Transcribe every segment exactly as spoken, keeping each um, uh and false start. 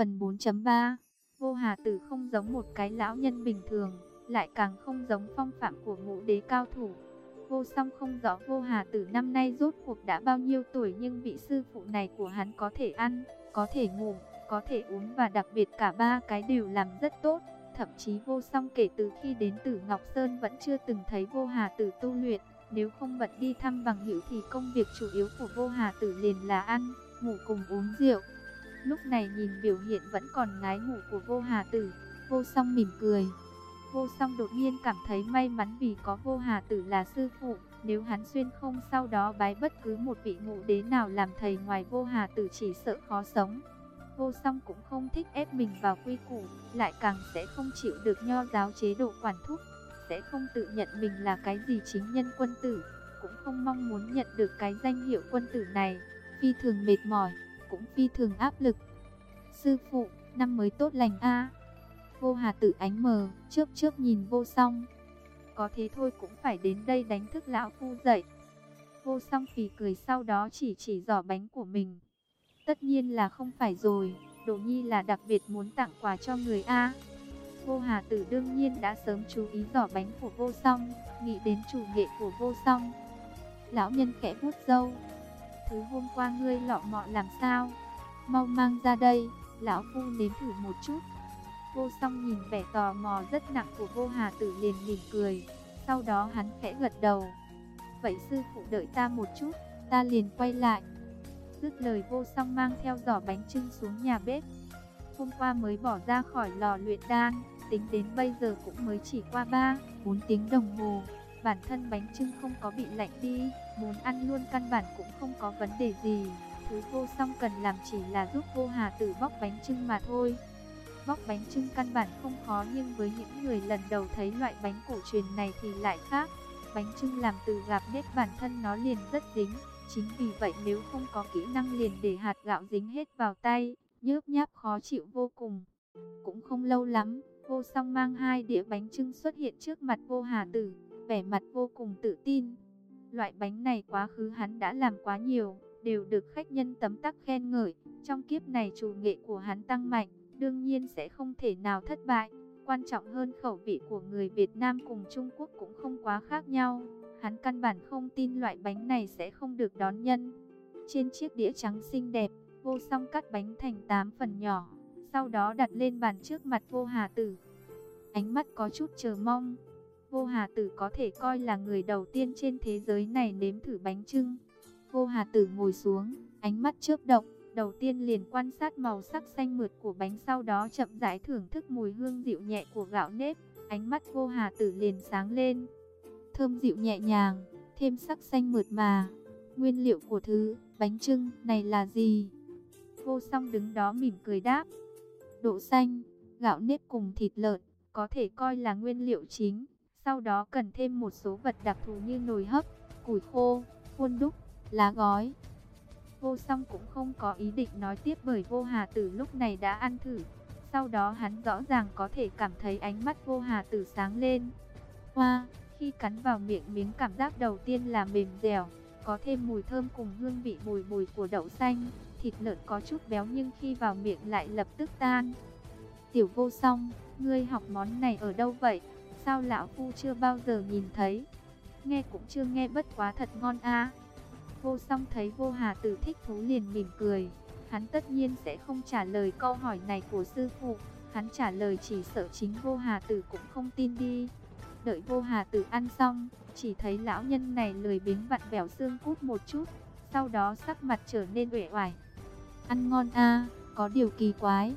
Phần bốn chấm ba. Vô Hà Tử không giống một cái lão nhân bình thường, lại càng không giống phong phạm của ngũ đế cao thủ. Vô Song không rõ Vô Hà Tử năm nay rốt cuộc đã bao nhiêu tuổi, nhưng vị sư phụ này của hắn có thể ăn, có thể ngủ, có thể uống, và đặc biệt cả ba cái đều làm rất tốt. Thậm chí Vô Song kể từ khi đến Tử Ngọc Sơn vẫn chưa từng thấy Vô Hà Tử tu luyện. Nếu không bận đi thăm bằng hữu thì công việc chủ yếu của Vô Hà Tử liền là ăn, ngủ cùng uống rượu. Lúc này nhìn biểu hiện vẫn còn ngái ngủ của Vô Hà Tử, Vô Song mỉm cười. Vô Song đột nhiên cảm thấy may mắn vì có Vô Hà Tử là sư phụ. Nếu hắn xuyên không sau đó bái bất cứ một vị ngũ đế nào làm thầy ngoài Vô Hà Tử chỉ sợ khó sống. Vô Song cũng không thích ép mình vào quy củ, lại càng sẽ không chịu được nho giáo chế độ quản thúc, sẽ không tự nhận mình là cái gì chính nhân quân tử, cũng không mong muốn nhận được cái danh hiệu quân tử này. Phi thường mệt mỏi, cũng phi thường áp lực. Sư phụ, năm mới tốt lành a. Vô Hà Tử ánh mờ, chớp chớp nhìn Vô Song. Có thế thôi cũng phải đến đây đánh thức lão phu dậy. Vô Song phì cười, sau đó chỉ chỉ giỏ bánh của mình. Tất nhiên là không phải rồi, Đồ Nhi là đặc biệt muốn tặng quà cho người a. Vô Hà Tử đương nhiên đã sớm chú ý giỏ bánh của Vô Song, nghĩ đến chủ nghệ của Vô Song. Lão nhân khẽ vuốt râu. Thứ hôm qua ngươi lọ mọ làm sao? Mau mang ra đây, lão phu nếm thử một chút. Vô Song nhìn vẻ tò mò rất nặng của Vô Hà Tử liền mỉm cười. Sau đó hắn khẽ gật đầu. Vậy sư phụ đợi ta một chút, ta liền quay lại. Dứt lời Vô Song mang theo giỏ bánh chưng xuống nhà bếp. Hôm qua mới bỏ ra khỏi lò luyện đan, tính đến bây giờ cũng mới chỉ qua ba, bốn tiếng đồng hồ. Bản thân bánh chưng không có bị lạnh đi, muốn ăn luôn căn bản cũng không có vấn đề gì. Thứ Vô Song cần làm chỉ là giúp Vô Hà Tử bóc bánh chưng mà thôi. Bóc bánh chưng căn bản không khó, nhưng với những người lần đầu thấy loại bánh cổ truyền này thì lại khác. Bánh chưng làm từ gạo nếp bản thân nó liền rất dính. Chính vì vậy nếu không có kỹ năng liền để hạt gạo dính hết vào tay, nhớp nháp khó chịu vô cùng. Cũng không lâu lắm, Vô Song mang hai đĩa bánh chưng xuất hiện trước mặt Vô Hà Tử, vẻ mặt vô cùng tự tin. Loại bánh này quá khứ hắn đã làm quá nhiều, đều được khách nhân tấm tắc khen ngợi. Trong kiếp này chủ nghệ của hắn tăng mạnh, đương nhiên sẽ không thể nào thất bại. Quan trọng hơn khẩu vị của người Việt Nam cùng Trung Quốc cũng không quá khác nhau. Hắn căn bản không tin loại bánh này sẽ không được đón nhân. Trên chiếc đĩa trắng xinh đẹp, Vô Song cắt bánh thành tám phần nhỏ, sau đó đặt lên bàn trước mặt Vô Hà Tử. Ánh mắt có chút chờ mong. Vô Hà Tử có thể coi là người đầu tiên trên thế giới này nếm thử bánh chưng. Vô Hà Tử ngồi xuống, ánh mắt chớp động, đầu tiên liền quan sát màu sắc xanh mượt của bánh, sau đó chậm rãi thưởng thức mùi hương dịu nhẹ của gạo nếp. Ánh mắt Vô Hà Tử liền sáng lên. Thơm dịu nhẹ nhàng, thêm sắc xanh mượt mà. Nguyên liệu của thứ bánh chưng này là gì? Vô Song đứng đó mỉm cười đáp. Đậu xanh, gạo nếp cùng thịt lợn, có thể coi là nguyên liệu chính. Sau đó cần thêm một số vật đặc thù như nồi hấp, củi khô, khuôn đúc, lá gói. Vô Song cũng không có ý định nói tiếp bởi Vô Hà Tử lúc này đã ăn thử. Sau đó hắn rõ ràng có thể cảm thấy ánh mắt Vô Hà Tử sáng lên. Hoa, khi cắn vào miệng, miếng cảm giác đầu tiên là mềm dẻo, có thêm mùi thơm cùng hương vị bùi bùi của đậu xanh. Thịt lợn có chút béo nhưng khi vào miệng lại lập tức tan. Tiểu Vô Song, ngươi học món này ở đâu vậy? Sao lão phu chưa bao giờ nhìn thấy? Nghe cũng chưa nghe, bất quá thật ngon a. Vô Song thấy Vô Hà Tử thích thú liền mỉm cười. Hắn tất nhiên sẽ không trả lời câu hỏi này của sư phụ. Hắn trả lời chỉ sợ chính Vô Hà Tử cũng không tin đi. Đợi Vô Hà Tử ăn xong, chỉ thấy lão nhân này lười biếng vặn vẹo xương cút một chút, sau đó sắc mặt trở nên uể oải. Ăn ngon a, có điều kỳ quái.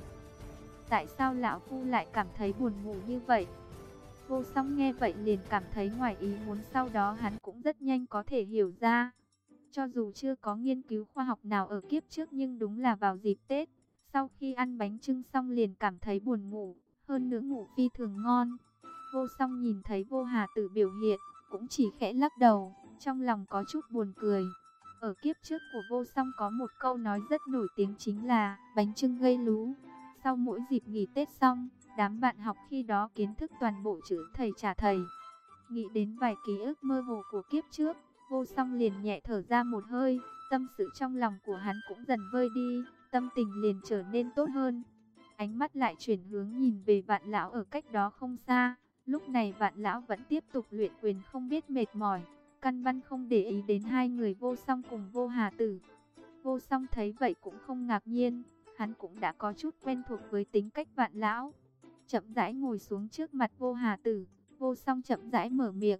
Tại sao lão phu lại cảm thấy buồn ngủ như vậy? Vô Song nghe vậy liền cảm thấy ngoài ý muốn, sau đó hắn cũng rất nhanh có thể hiểu ra. Cho dù chưa có nghiên cứu khoa học nào ở kiếp trước, nhưng đúng là vào dịp Tết, sau khi ăn bánh chưng xong liền cảm thấy buồn ngủ, hơn nữa ngủ phi thường ngon. Vô Song nhìn thấy Vô Hà Tử biểu hiện, cũng chỉ khẽ lắc đầu, trong lòng có chút buồn cười. Ở kiếp trước của Vô Song có một câu nói rất nổi tiếng chính là bánh chưng gây lú. Sau mỗi dịp nghỉ Tết xong, đám bạn học khi đó kiến thức toàn bộ chữ thầy trả thầy. Nghĩ đến vài ký ức mơ hồ của kiếp trước, Vô Song liền nhẹ thở ra một hơi, tâm sự trong lòng của hắn cũng dần vơi đi, tâm tình liền trở nên tốt hơn. ánh mắt lại chuyển hướng nhìn về Vạn lão ở cách đó không xa. Lúc này Vạn lão vẫn tiếp tục luyện quyền không biết mệt mỏi, căn bản không để ý đến hai người Vô Song cùng Vô Hà Tử. Vô Song thấy vậy cũng không ngạc nhiên, hắn cũng đã có chút quen thuộc với tính cách Vạn lão. Chậm rãi ngồi xuống trước mặt Vô Hà Tử, Vô Song chậm rãi mở miệng.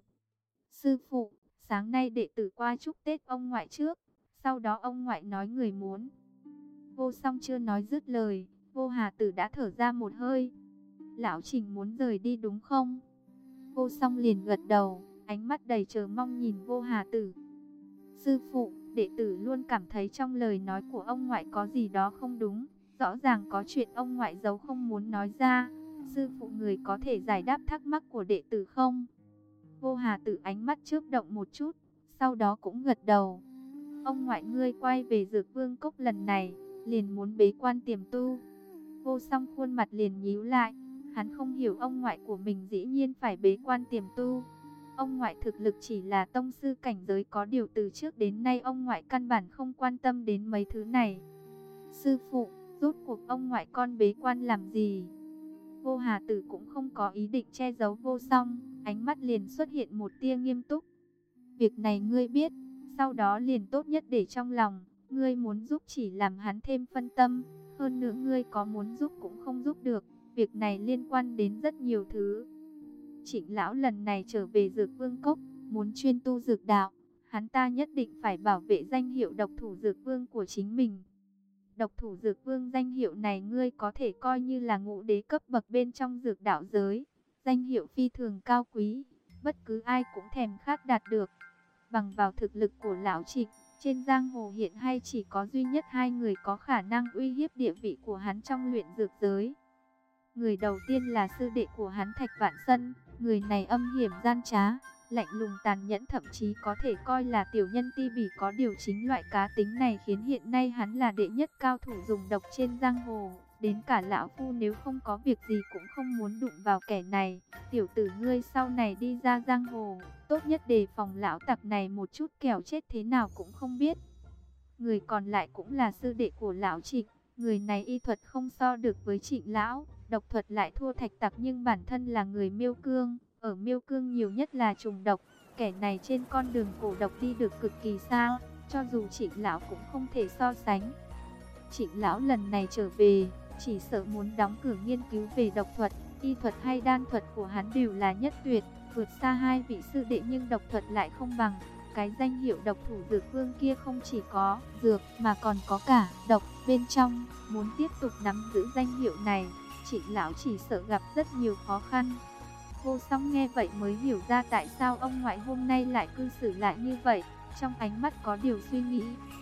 Sư phụ, sáng nay đệ tử qua chúc Tết ông ngoại trước, sau đó ông ngoại nói người muốn. Vô Song chưa nói dứt lời, Vô Hà Tử đã thở ra một hơi. Lão Trình muốn rời đi đúng không? Vô Song liền gật đầu, ánh mắt đầy chờ mong nhìn Vô Hà Tử. Sư phụ, đệ tử luôn cảm thấy trong lời nói của ông ngoại có gì đó không đúng, rõ ràng có chuyện ông ngoại giấu không muốn nói ra. Sư phụ người có thể giải đáp thắc mắc của đệ tử không? Vô Hà Tử ánh mắt chớp động một chút, sau đó cũng gật đầu. Ông ngoại ngươi quay về Dược Vương Cốc lần này, liền muốn bế quan tiềm tu. Vô Song khuôn mặt liền nhíu lại, hắn không hiểu ông ngoại của mình dĩ nhiên phải bế quan tiềm tu. Ông ngoại thực lực chỉ là tông sư cảnh giới, có điều từ trước đến nay ông ngoại căn bản không quan tâm đến mấy thứ này. Sư phụ, rốt cuộc ông ngoại con bế quan làm gì? Vô Hà Tử cũng không có ý định che giấu Vô Song, ánh mắt liền xuất hiện một tia nghiêm túc. Việc này ngươi biết, sau đó liền tốt nhất để trong lòng, ngươi muốn giúp chỉ làm hắn thêm phân tâm, hơn nữa ngươi có muốn giúp cũng không giúp được, việc này liên quan đến rất nhiều thứ. Trịnh lão lần này trở về Dược Vương Cốc, muốn chuyên tu dược đạo, hắn ta nhất định phải bảo vệ danh hiệu độc thủ Dược Vương của chính mình. Độc thủ Dược Vương danh hiệu này ngươi có thể coi như là ngũ đế cấp bậc bên trong dược đạo giới, danh hiệu phi thường cao quý, bất cứ ai cũng thèm khát đạt được. Bằng vào thực lực của lão Trịnh, trên giang hồ hiện hay chỉ có duy nhất hai người có khả năng uy hiếp địa vị của hắn trong luyện dược giới. Người đầu tiên là sư đệ của hắn Thạch Vạn Sân, người này âm hiểm gian trá, lạnh lùng tàn nhẫn, thậm chí có thể coi là tiểu nhân ti bỉ, có điều chính loại cá tính này khiến hiện nay hắn là đệ nhất cao thủ dùng độc trên giang hồ. Đến cả lão phu nếu không có việc gì cũng không muốn đụng vào kẻ này. Tiểu tử ngươi sau này đi ra giang hồ, tốt nhất đề phòng lão tặc này một chút, kẻo chết thế nào cũng không biết. Người còn lại cũng là sư đệ của lão Trịnh, người này y thuật không so được với Trịnh lão, độc thuật lại thua Thạch tặc, nhưng bản thân là người Miêu Cương, ở Miêu Cương nhiều nhất là trùng độc. Kẻ này trên con đường cổ độc đi được cực kỳ xa, cho dù Trịnh lão cũng không thể so sánh. Trịnh lão lần này trở về, chỉ sợ muốn đóng cửa nghiên cứu về độc thuật, y thuật hay đan thuật của hắn đều là nhất tuyệt, vượt xa hai vị sư đệ, nhưng độc thuật lại không bằng. Cái danh hiệu độc thủ Dược Vương kia không chỉ có dược mà còn có cả độc bên trong. Muốn tiếp tục nắm giữ danh hiệu này, Trịnh lão chỉ sợ gặp rất nhiều khó khăn. Vô Song nghe vậy mới hiểu ra tại sao ông ngoại hôm nay lại cư xử lại như vậy, trong ánh mắt có điều suy nghĩ.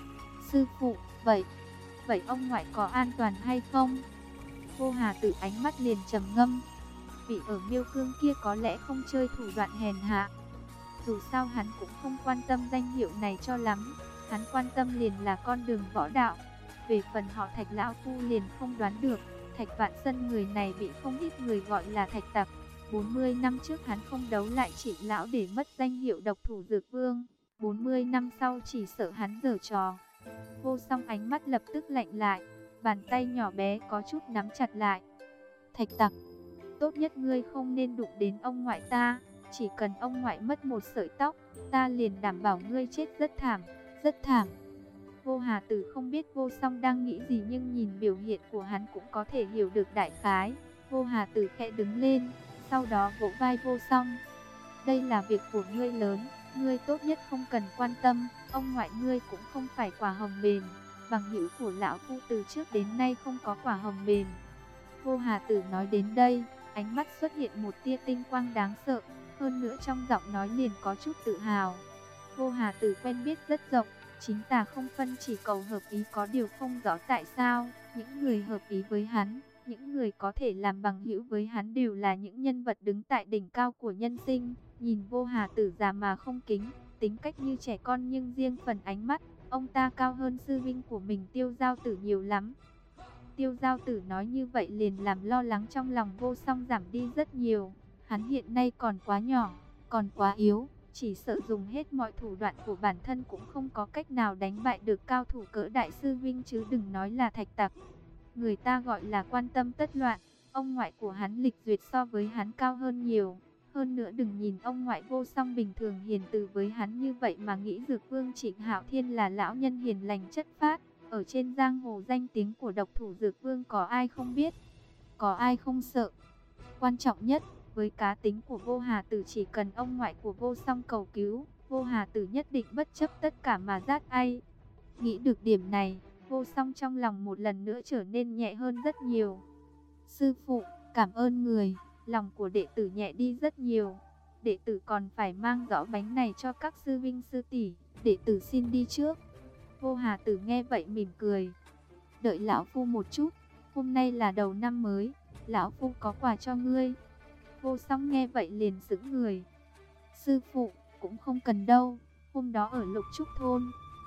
Sư phụ, vậy, vậy ông ngoại có an toàn hay không? Vô Hà Tử ánh mắt liền trầm ngâm. Vị ở Miêu Cương kia có lẽ không chơi thủ đoạn hèn hạ. Dù sao hắn cũng không quan tâm danh hiệu này cho lắm, hắn quan tâm liền là con đường võ đạo. Về phần họ Thạch lão phu liền không đoán được. Thạch Vạn Sân người này bị không ít người gọi là Thạch tặc. bốn mươi năm trước hắn không đấu lại Trịnh lão để mất danh hiệu độc thủ Dược Vương, bốn mươi năm sau chỉ sợ hắn giở trò. Vô Song ánh mắt lập tức lạnh lại, bàn tay nhỏ bé có chút nắm chặt lại. Thạch tặc, tốt nhất ngươi không nên đụng đến ông ngoại ta, chỉ cần ông ngoại mất một sợi tóc, ta liền đảm bảo ngươi chết rất thảm, rất thảm. Vô Hà Tử không biết Vô Song đang nghĩ gì, nhưng nhìn biểu hiện của hắn cũng có thể hiểu được đại khái. Vô Hà Tử khẽ đứng lên, sau đó vỗ vai Vô Song. Đây là việc của ngươi lớn, ngươi tốt nhất không cần quan tâm, ông ngoại ngươi cũng không phải quả hồng mềm. Bằng hữu của lão phu từ trước đến nay không có quả hồng mềm. Vô Hà Tử nói đến đây, ánh mắt xuất hiện một tia tinh quang đáng sợ, hơn nữa trong giọng nói liền có chút tự hào. Vô Hà Tử quen biết rất rộng, chính tà không phân, chỉ cầu hợp ý, có điều không rõ tại sao những người hợp ý với hắn, những người có thể làm bằng hữu với hắn đều là những nhân vật đứng tại đỉnh cao của nhân sinh. Nhìn Vô Hà Tử già mà không kính, tính cách như trẻ con, nhưng riêng phần ánh mắt, ông ta cao hơn sư huynh của mình Tiêu Giao Tử nhiều lắm. Tiêu Giao Tử nói như vậy liền làm lo lắng trong lòng Vô Song giảm đi rất nhiều. Hắn hiện nay còn quá nhỏ, còn quá yếu, chỉ sợ dùng hết mọi thủ đoạn của bản thân cũng không có cách nào đánh bại được cao thủ cỡ đại sư huynh, chứ đừng nói là Thạch tặc. người ta gọi là quan tâm tất loạn. Ông ngoại của hắn lịch duyệt so với hắn cao hơn nhiều. Hơn nữa đừng nhìn ông ngoại Vô Song bình thường hiền từ với hắn như vậy mà nghĩ Dược Vương Trịnh Hạo Thiên là lão nhân hiền lành chất phác. Ở trên giang hồ danh tiếng của độc thủ Dược Vương có ai không biết, có ai không sợ. Quan trọng nhất, với cá tính của Vô Hà Tử, chỉ cần ông ngoại của Vô Song cầu cứu, Vô Hà Tử nhất định bất chấp tất cả mà giết ai. Nghĩ được điểm này, Vô Song trong lòng một lần nữa trở nên nhẹ hơn rất nhiều. Sư phụ, cảm ơn người, lòng của đệ tử nhẹ đi rất nhiều. Đệ tử còn phải mang giỏ bánh này cho các sư vinh sư tỷ, đệ tử xin đi trước. Vô Hà Tử nghe vậy mỉm cười. Đợi lão phu một chút, hôm nay là đầu năm mới, lão phu có quà cho ngươi. Vô Song nghe vậy liền sững người. Sư phụ, cũng không cần đâu, hôm đó ở Lục Trúc thôn.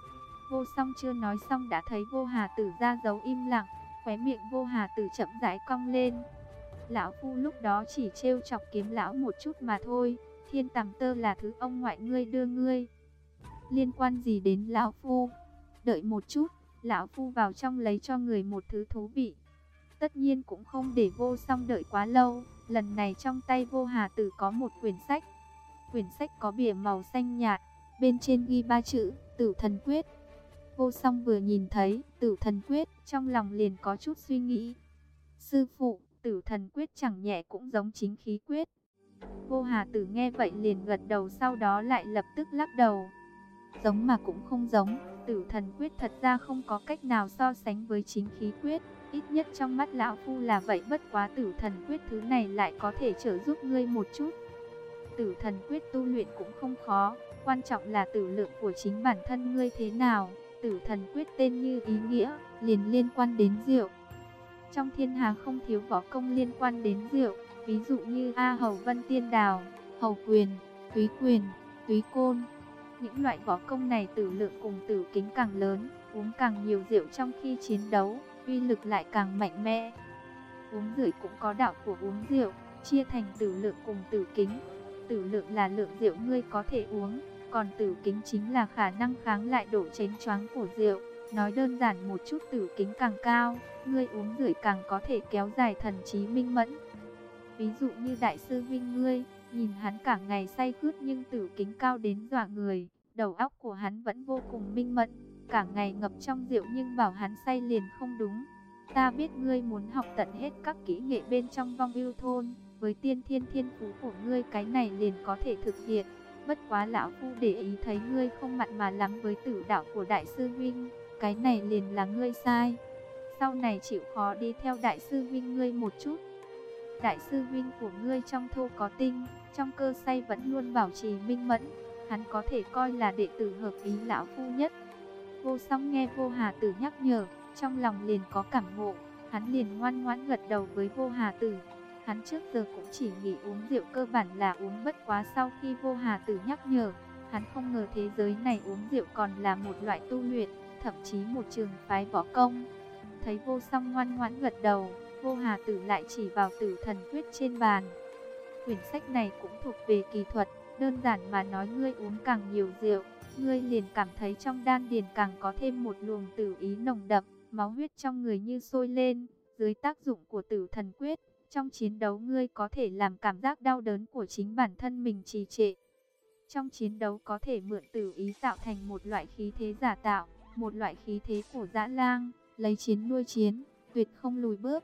Vô Song chưa nói xong đã thấy Vô Hà Tử ra dấu im lặng, khóe miệng Vô Hà Tử chậm rãi cong lên. Lão phu lúc đó chỉ trêu chọc Kiếm lão một chút mà thôi, thiên tàm tơ là thứ ông ngoại ngươi đưa ngươi, liên quan gì đến lão phu? Đợi một chút, lão phu vào trong lấy cho người một thứ thú vị. Tất nhiên cũng không để Vô Song đợi quá lâu, lần này trong tay Vô Hà Tử có một quyển sách. Quyển sách có bìa màu xanh nhạt, bên trên ghi ba chữ Tử Thần Quyết. Vô Song vừa nhìn thấy Tử Thần Quyết, trong lòng liền có chút suy nghĩ. Sư phụ, Tử Thần Quyết chẳng nhẹ cũng giống Chính Khí Quyết. Vô Hà Tử nghe vậy liền gật đầu, sau đó lại lập tức lắc đầu. Giống mà cũng không giống, Tử Thần Quyết thật ra không có cách nào so sánh với Chính Khí Quyết, ít nhất trong mắt lão phu là vậy. Bất quá Tử Thần Quyết thứ này lại có thể trợ giúp ngươi một chút. Tử Thần Quyết tu luyện cũng không khó, quan trọng là tử lượng của chính bản thân ngươi thế nào. Tử Thần Quyết tên như ý nghĩa, liền liên quan đến rượu. Trong thiên hạ không thiếu võ công liên quan đến rượu, ví dụ như A Hầu Vân Tiên Đào, Hầu Quyền, Túy Quyền, Túy Côn. Những loại võ công này tử lượng cùng tử kính càng lớn, uống càng nhiều rượu trong khi chiến đấu, uy lực lại càng mạnh mẽ. Uống rượu cũng có đạo của uống rượu, chia thành tử lượng cùng tử kính. Tử lượng là lượng rượu ngươi có thể uống, còn tử kính chính là khả năng kháng lại độ chén choáng của rượu. Nói đơn giản một chút, tử kính càng cao, ngươi uống rượu càng có thể kéo dài thần trí minh mẫn. Ví dụ như đại sư Vinh ngươi, nhìn hắn cả ngày say khướt nhưng tử kính cao đến dọa người, đầu óc của hắn vẫn vô cùng minh mẫn, cả ngày ngập trong rượu nhưng bảo hắn say liền không đúng. Ta biết ngươi muốn học tận hết các kỹ nghệ bên trong Vong Ưu thôn, với tiên thiên thiên phú của ngươi cái này liền có thể thực hiện. Bất quá lão phu để ý thấy ngươi không mặn mà lắm với tử đạo của đại sư Vinh, cái này liền là ngươi sai. Sau này chịu khó đi theo đại sư Vinh ngươi một chút. Đại sư Vinh của ngươi trong thô có tinh, trong cơ say vẫn luôn bảo trì minh mẫn, hắn có thể coi là đệ tử hợp ý lão phu nhất. Vô Song nghe Vô Hà Tử nhắc nhở, trong lòng liền có cảm ngộ, hắn liền ngoan ngoãn gật đầu với Vô Hà Tử. Hắn trước giờ cũng chỉ nghĩ uống rượu cơ bản là uống, bất quá sau khi Vô Hà Tử nhắc nhở, hắn không ngờ thế giới này uống rượu còn là một loại tu luyện, thậm chí một trường phái võ công. Thấy Vô Song ngoan ngoãn gật đầu, Vô Hà Tử lại chỉ vào Tử Thần Quyết trên bàn. Quyển sách này cũng thuộc về kỳ thuật, đơn giản mà nói, ngươi uống càng nhiều rượu, ngươi liền cảm thấy trong đan điền càng có thêm một luồng tử ý nồng đậm, máu huyết trong người như sôi lên. Dưới tác dụng của Tử Thần Quyết, trong chiến đấu ngươi có thể làm cảm giác đau đớn của chính bản thân mình trì trệ. Trong chiến đấu có thể mượn tử ý tạo thành một loại khí thế giả tạo, một loại khí thế của dã lang, lấy chiến nuôi chiến, tuyệt không lùi bước.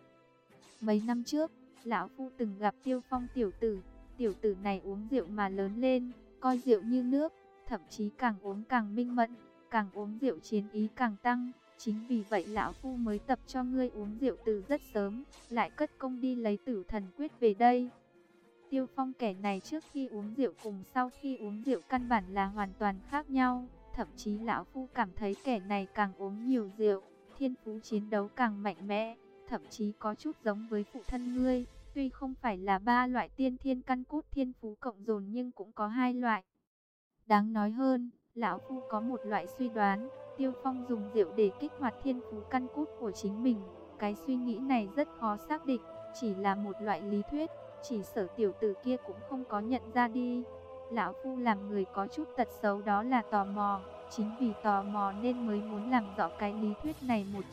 Mấy năm trước, lão phu từng gặp Tiêu Phong tiểu tử, tiểu tử này uống rượu mà lớn lên, coi rượu như nước, thậm chí càng uống càng minh mẫn, càng uống rượu chiến ý càng tăng. Chính vì vậy lão phu mới tập cho ngươi uống rượu từ rất sớm, lại cất công đi lấy Tử Thần Quyết về đây. Tiêu Phong kẻ này trước khi uống rượu cùng sau khi uống rượu căn bản là hoàn toàn khác nhau, thậm chí lão phu cảm thấy kẻ này càng uống nhiều rượu, thiên phú chiến đấu càng mạnh mẽ, thậm chí có chút giống với phụ thân ngươi, tuy không phải là ba loại tiên thiên căn cốt thiên phú cộng dồn nhưng cũng có hai loại. Đáng nói hơn, lão phu có một loại suy đoán, Tiêu Phong dùng rượu để kích hoạt thiên phú căn cốt của chính mình. Cái suy nghĩ này rất khó xác định, chỉ là một loại lý thuyết, chỉ sợ tiểu tử kia cũng không có nhận ra đi. Lão phu làm người có chút tật xấu đó là tò mò, chính vì tò mò nên mới muốn làm rõ cái lý thuyết này một chút.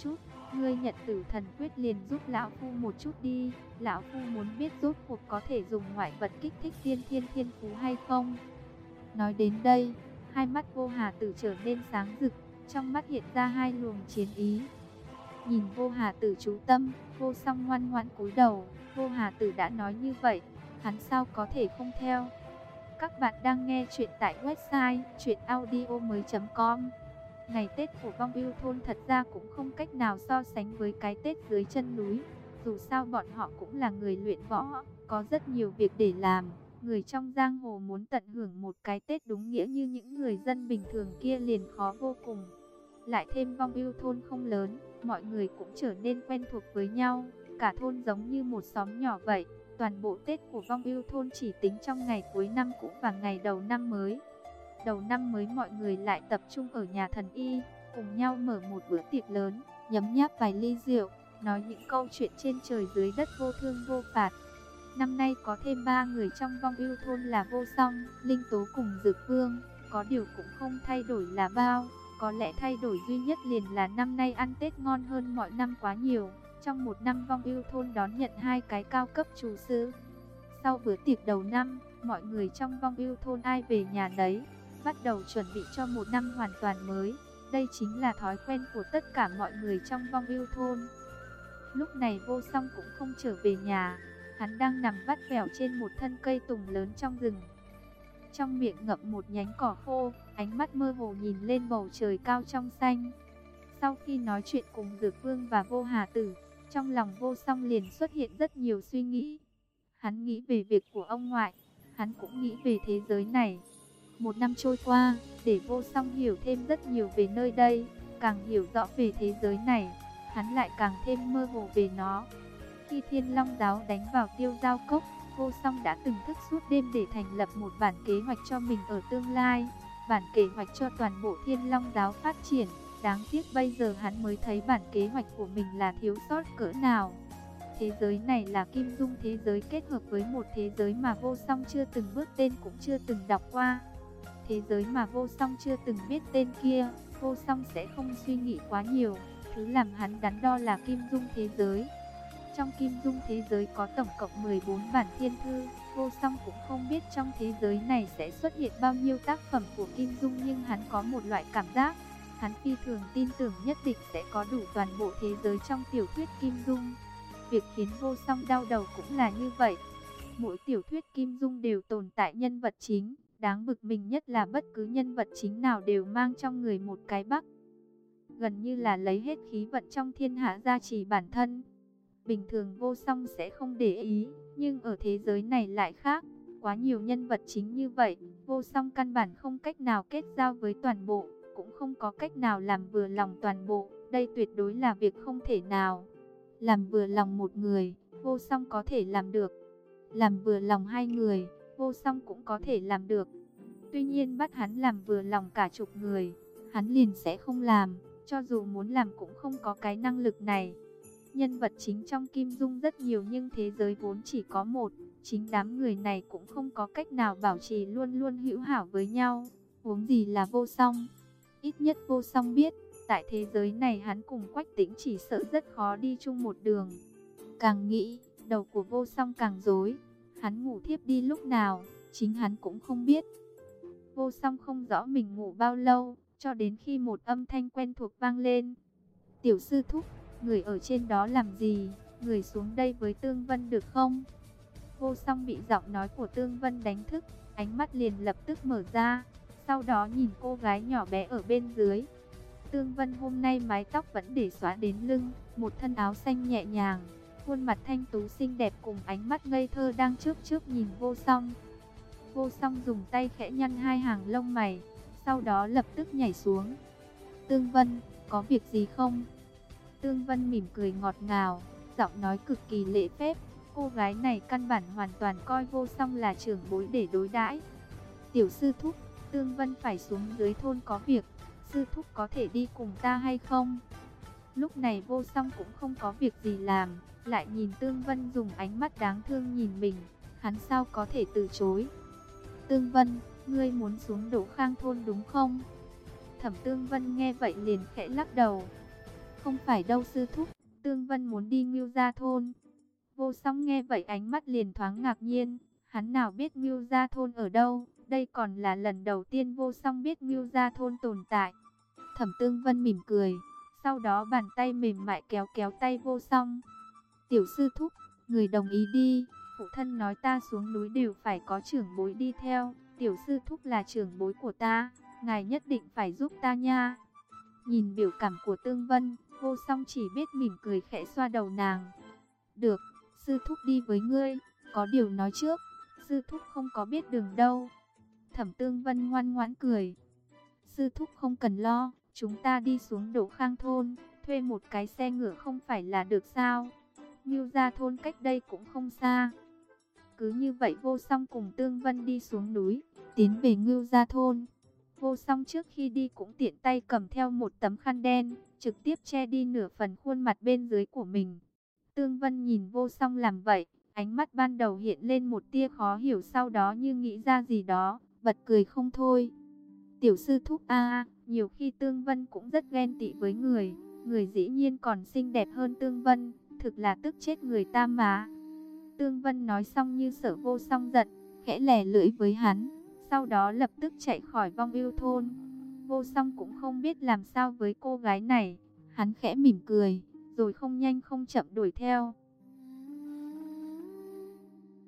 Ngươi nhận Tử Thần Quyết liền giúp lão phu một chút đi, lão phu muốn biết rốt cuộc có thể dùng ngoại vật kích thích tiên thiên thiên phú hay không. Nói đến đây, hai mắt Vô Hà Tử trở nên sáng rực, trong mắt hiện ra hai luồng chiến ý. Nhìn Vô Hà Tử chú tâm, Vô Song ngoan ngoãn cúi đầu. Vô Hà Tử đã nói như vậy, hắn sao có thể không theo. Các bạn đang nghe chuyện tại website truyện audio mới chấm com. Ngày Tết của Vong Ưu thôn thật ra cũng không cách nào so sánh với cái Tết dưới chân núi. Dù sao bọn họ cũng là người luyện võ, có rất nhiều việc để làm. Người trong giang hồ muốn tận hưởng một cái Tết đúng nghĩa như những người dân bình thường kia liền khó vô cùng. Lại thêm Vong Ưu thôn không lớn, mọi người cũng trở nên quen thuộc với nhau. Cả thôn giống như một xóm nhỏ vậy. Toàn bộ Tết của Vong Ưu thôn chỉ tính trong ngày cuối năm cũ và ngày đầu năm mới. Đầu năm mới mọi người lại tập trung ở nhà thần y, cùng nhau mở một bữa tiệc lớn, nhấm nháp vài ly rượu, nói những câu chuyện trên trời dưới đất vô thương vô phạt. Năm nay có thêm ba người trong Vong Ưu thôn là Vô Song, Linh Tố cùng Dược Vương, có điều cũng không thay đổi là bao. Có lẽ thay đổi duy nhất liền là năm nay ăn Tết ngon hơn mọi năm quá nhiều. Trong một năm Vong Ưu thôn đón nhận hai cái cao cấp chủ sư. Sau bữa tiệc đầu năm, mọi người trong Vong Ưu thôn ai về nhà nấy, bắt đầu chuẩn bị cho một năm hoàn toàn mới. Đây chính là thói quen của tất cả mọi người trong Vong Ưu thôn. Lúc này Vô Song cũng không trở về nhà, hắn đang nằm vắt vẻo trên một thân cây tùng lớn trong rừng. Trong miệng ngậm một nhánh cỏ khô, ánh mắt mơ hồ nhìn lên bầu trời cao trong xanh. Sau khi nói chuyện cùng Dược Vương và Vô Hà Tử, trong lòng Vô Song liền xuất hiện rất nhiều suy nghĩ. Hắn nghĩ về việc của ông ngoại, hắn cũng nghĩ về thế giới này. Một năm trôi qua, để Vô Song hiểu thêm rất nhiều về nơi đây, càng hiểu rõ về thế giới này, hắn lại càng thêm mơ hồ về nó. Khi Thiên Long Giáo đánh vào Tiêu Giao Cốc, Vô Song đã từng thức suốt đêm để thành lập một bản kế hoạch cho mình ở tương lai, bản kế hoạch cho toàn bộ Thiên Long Giáo phát triển. Đáng tiếc bây giờ hắn mới thấy bản kế hoạch của mình là thiếu sót cỡ nào. Thế giới này là Kim Dung thế giới kết hợp với một thế giới mà Vô Song chưa từng bước tên cũng chưa từng đọc qua. Thế giới mà Vô Song chưa từng biết tên kia, Vô Song sẽ không suy nghĩ quá nhiều. Thứ làm hắn đắn đo là Kim Dung thế giới. Trong Kim Dung thế giới có tổng cộng mười bốn bản thiên thư. Vô Song cũng không biết trong thế giới này sẽ xuất hiện bao nhiêu tác phẩm của Kim Dung, nhưng hắn có một loại cảm giác, hắn phi thường tin tưởng nhất định sẽ có đủ toàn bộ thế giới trong tiểu thuyết Kim Dung. Việc khiến Vô Song đau đầu cũng là như vậy. Mỗi tiểu thuyết Kim Dung đều tồn tại nhân vật chính. Đáng bực mình nhất là bất cứ nhân vật chính nào đều mang trong người một cái bắc. Gần như là lấy hết khí vận trong thiên hạ gia trì bản thân. Bình thường Vô Song sẽ không để ý, nhưng ở thế giới này lại khác. Quá nhiều nhân vật chính như vậy, Vô Song căn bản không cách nào kết giao với toàn bộ, cũng không có cách nào làm vừa lòng toàn bộ. Đây tuyệt đối là việc không thể nào. Làm vừa lòng một người, Vô Song có thể làm được. Làm vừa lòng hai người, Vô Song cũng có thể làm được. Tuy nhiên bắt hắn làm vừa lòng cả chục người, hắn liền sẽ không làm. Cho dù muốn làm cũng không có cái năng lực này. Nhân vật chính trong Kim Dung rất nhiều nhưng thế giới vốn chỉ có một. Chính đám người này cũng không có cách nào bảo trì luôn luôn hữu hảo với nhau. Huống gì là Vô Song. Ít nhất Vô Song biết, tại thế giới này hắn cùng Quách Tĩnh chỉ sợ rất khó đi chung một đường. Càng nghĩ, đầu của Vô Song càng rối. Hắn ngủ thiếp đi lúc nào, chính hắn cũng không biết. Vô Song không rõ mình ngủ bao lâu, cho đến khi một âm thanh quen thuộc vang lên. Tiểu sư thúc, người ở trên đó làm gì? Người xuống đây với Tương Vân được không? Vô Song bị giọng nói của Tương Vân đánh thức, ánh mắt liền lập tức mở ra. Sau đó nhìn cô gái nhỏ bé ở bên dưới. Tương Vân hôm nay mái tóc vẫn để xóa đến lưng, một thân áo xanh nhẹ nhàng, khuôn mặt thanh tú xinh đẹp cùng ánh mắt ngây thơ đang chớp chớp nhìn Vô Song. Vô Song dùng tay khẽ nhăn hai hàng lông mày, sau đó lập tức nhảy xuống. Tương Vân, có việc gì không? Tương Vân mỉm cười ngọt ngào, giọng nói cực kỳ lễ phép. Cô gái này căn bản hoàn toàn coi Vô Song là trưởng bối để đối đãi. Tiểu sư thúc, Tương Vân phải xuống dưới thôn có việc, sư thúc có thể đi cùng ta hay không? Lúc này Vô Song cũng không có việc gì làm, lại nhìn Tương Vân dùng ánh mắt đáng thương nhìn mình, hắn sao có thể từ chối. Tương Vân, ngươi muốn xuống Đỗ Khang thôn đúng không? Thẩm Tương Vân nghe vậy liền khẽ lắc đầu. Không phải đâu sư thúc, Tương Vân muốn đi Ngưu Gia thôn. Vô Song nghe vậy ánh mắt liền thoáng ngạc nhiên, hắn nào biết Ngưu Gia thôn ở đâu, đây còn là lần đầu tiên Vô Song biết Ngưu Gia thôn tồn tại. Thẩm Tương Vân mỉm cười, sau đó bàn tay mềm mại kéo kéo tay Vô Song. Tiểu sư thúc, người đồng ý đi, phụ thân nói ta xuống núi đều phải có trưởng bối đi theo, tiểu sư thúc là trưởng bối của ta, ngài nhất định phải giúp ta nha. Nhìn biểu cảm của Tương Vân, Vô Song chỉ biết mỉm cười khẽ xoa đầu nàng. Được, sư thúc đi với ngươi, có điều nói trước, sư thúc không có biết đường đâu. Thẩm Tương Vân ngoan ngoãn cười. Sư thúc không cần lo, chúng ta đi xuống Đỗ Khang thôn, thuê một cái xe ngựa không phải là được sao? Ngưu Gia thôn cách đây cũng không xa. Cứ như vậy Vô Song cùng Tương Vân đi xuống núi, tiến về Ngưu Gia thôn. Vô Song trước khi đi cũng tiện tay cầm theo một tấm khăn đen, trực tiếp che đi nửa phần khuôn mặt bên dưới của mình. Tương Vân nhìn Vô Song làm vậy, ánh mắt ban đầu hiện lên một tia khó hiểu, sau đó như nghĩ ra gì đó, bật cười không thôi. Tiểu sư thúc a, nhiều khi Tương Vân cũng rất ghen tị với người, người dĩ nhiên còn xinh đẹp hơn Tương Vân, thực là tức chết người ta mà. Tương Vân nói xong như sợ Vô Song giận, khẽ lè lưỡi với hắn, sau đó lập tức chạy khỏi Vong Ưu thôn. Vô Song cũng không biết làm sao với cô gái này, hắn khẽ mỉm cười, rồi không nhanh không chậm đuổi theo.